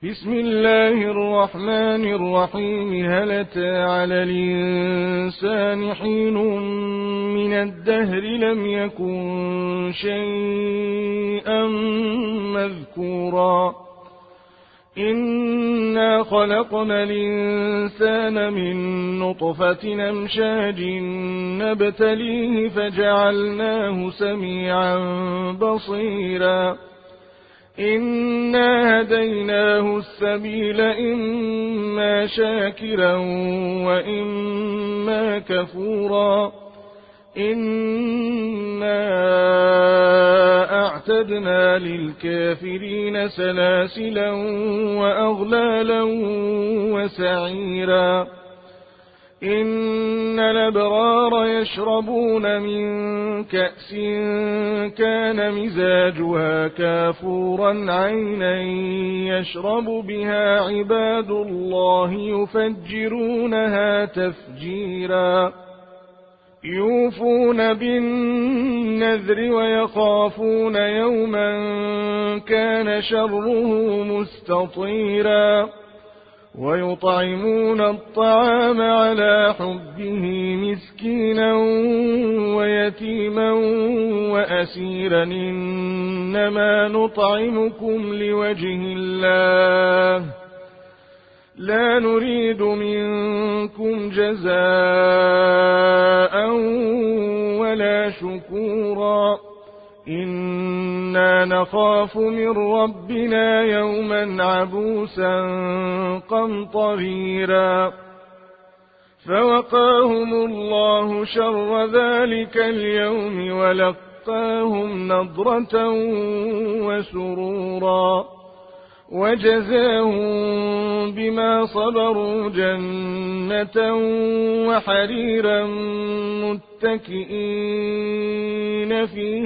بسم الله الرحمن الرحيم. هل أتى على الإنسان حين من الدهر لم يكن شيئا مذكورا إنا خلقنا الإنسان من نطفة أمشاج نبتليه فجعلناه سميعا بصيرا إنا هديناه السبيل إما شاكرا وإما كفورا إنا أعتدنا للكافرين سلاسلا وأغلالا وسعيرا إن الأبرار يشربون من كأس كان مزاجها كافورا عينا يشرب بها عباد الله يفجرونها تفجيرا يوفون بالنذر ويخافون يوما كان شره مستطيرا ويطعمون الطعام على حبه مسكينا ويتيما وأسيرا إنما نطعمكم لوجه الله لا نريد منكم جزاء ولا شكورا إنا نخاف من ربنا يوما عبوسا قمطريرا فوقاهم الله شر ذلك اليوم ولقاهم نضرة وسرورا وجزاهم بما صبروا جنة وحريرا متكئين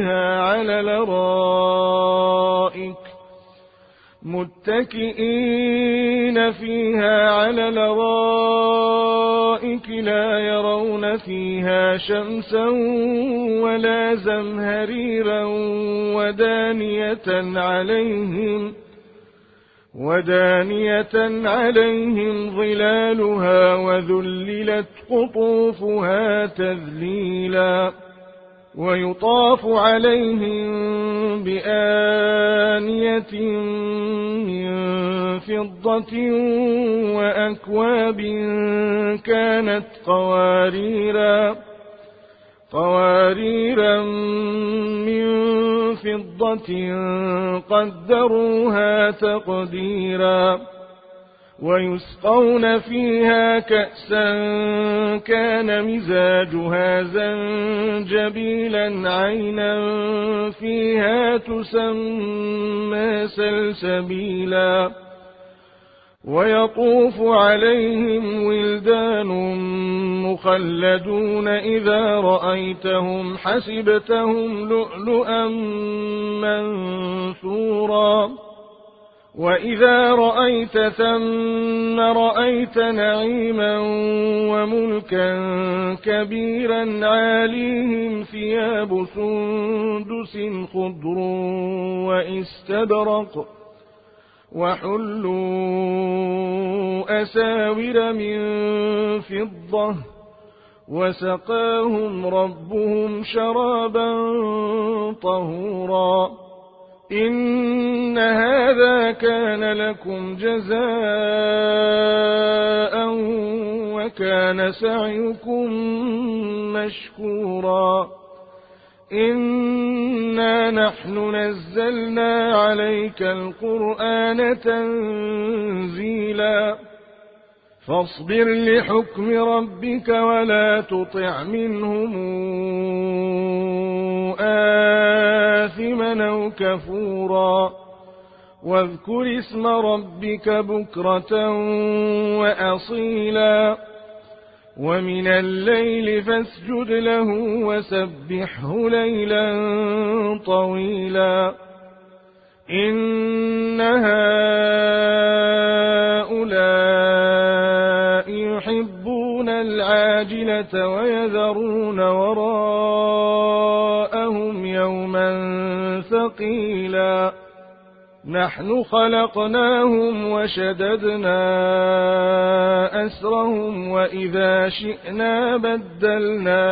فيها على الأرائك لا يرون فيها شمسا ولا زمهريرا ودانية عليهم ظلالها وذللت قطوفها تذليلا ويطاف عليهم بآنية من فضة وأكواب كانت قواريرا من فضة قدروها تقديرا ويسقون فيها كأسا كان مزاجها زنجبيلا عينا فيها تسمى سلسبيلا ويطوف عليهم ولدان مخلدون إذا رأيتهم حسبتهم لؤلؤا منثورا وإذا رأيت ثم رأيت نعيما وملكا كبيرا عاليهم ثياب سندس خضر واستبرق وحلوا أساور من فضة وسقاهم ربهم شرابا طهورا إن هذا كان لكم جزاء وكان سعيكم مشكورا إنا نحن نزلنا عليك القرآن تنزيلا فاصبر لحكم ربك ولا تطع منهم آثما أو كفورا واذكر اسم ربك بكرة وأصيلا ومن الليل فاسجد له وسبحه ليلا طويلا إن هؤلاء يحبون العاجلة ويذرون وراءهم يوما ثقيلا نحن خلقناهم وشددنا أسرهم وإذا شئنا بدلنا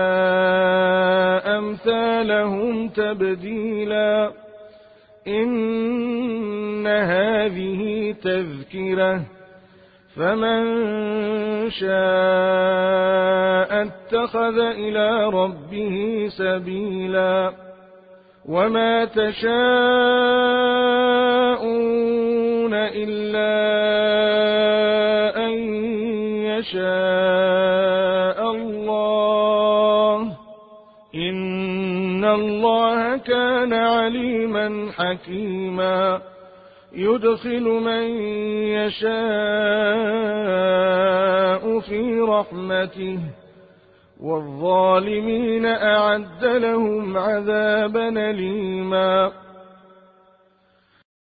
أمثالهم تبديلا إن هذه تذكرة فمن شاء اتخذ إلى ربه سبيلا وما تشاءون إلا أن يشاء الله إن الله كان عليما حكيما يدخل من يشاء في رحمته والظالمين أعد لهم عذابا أليما